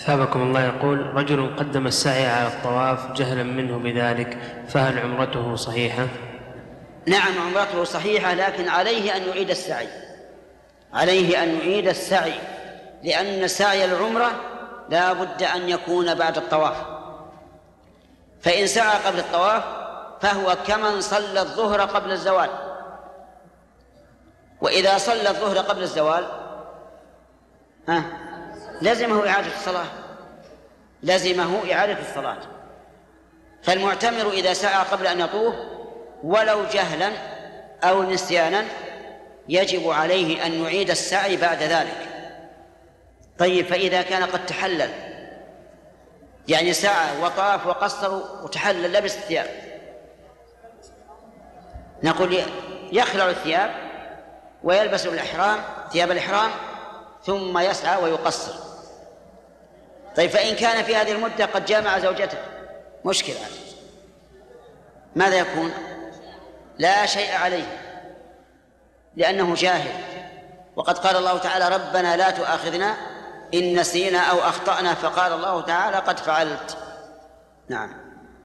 ثابكم الله. يقول: رجل قدم السعي على الطواف جهلا منه بذلك، فهل عمرته صحيحة؟ نعم، عمرته صحيحة، لكن عليه أن يعيد السعي، عليه أن يعيد السعي، لأن سعي العمرة لا بد أن يكون بعد الطواف. فإن سعى قبل الطواف فهو كمن صلى الظهر قبل الزوال، وإذا صلى الظهر قبل الزوال لزمه إعادة الصلاة، لزمه إعادة الصلاة. فالمعتمر إذا سعى قبل أن يطوف ولو جهلا أو نسيانا يجب عليه أن يعيد السعي بعد ذلك. طيب، فإذا كان قد تحلل، يعني سعى وطاف وقصر وتحلل لبس الثياب، نقول يخلع الثياب ويلبس الإحرام، ثياب الإحرام، ثم يسعى ويقصر. طيب، فإن كان في هذه المدة قد جامع زوجته مشكلة، ماذا يكون؟ لا شيء عليه لأنه جاهل. وقد قال الله تعالى: ربنا لا تؤاخذنا إن نسينا أو أخطأنا، فقال الله تعالى: قد فعلت. نعم.